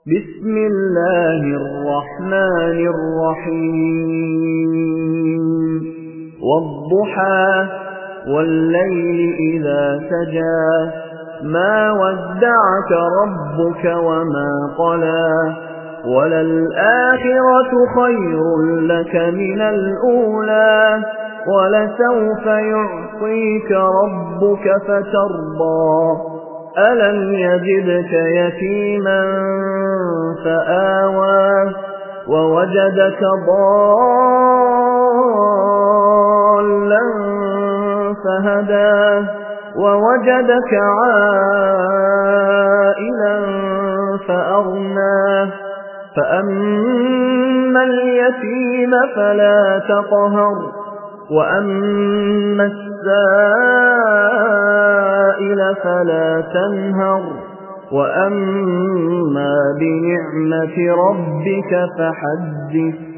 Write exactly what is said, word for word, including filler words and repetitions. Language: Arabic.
بسم الله الرحمن الرحيم والضحى والليل إذا سجى ما ودعك ربك وما قلى وللآخرة خير لك من الأولى ولسوف يعطيك ربك فترضى ألم يجدك يتيما فآوى ووجدك ضالا فهدى ووجدك عائلا فأغنى فأما اليتيم فلا تقهر وأما السائل فلا تنهر وأما بنعمة ربك فحدث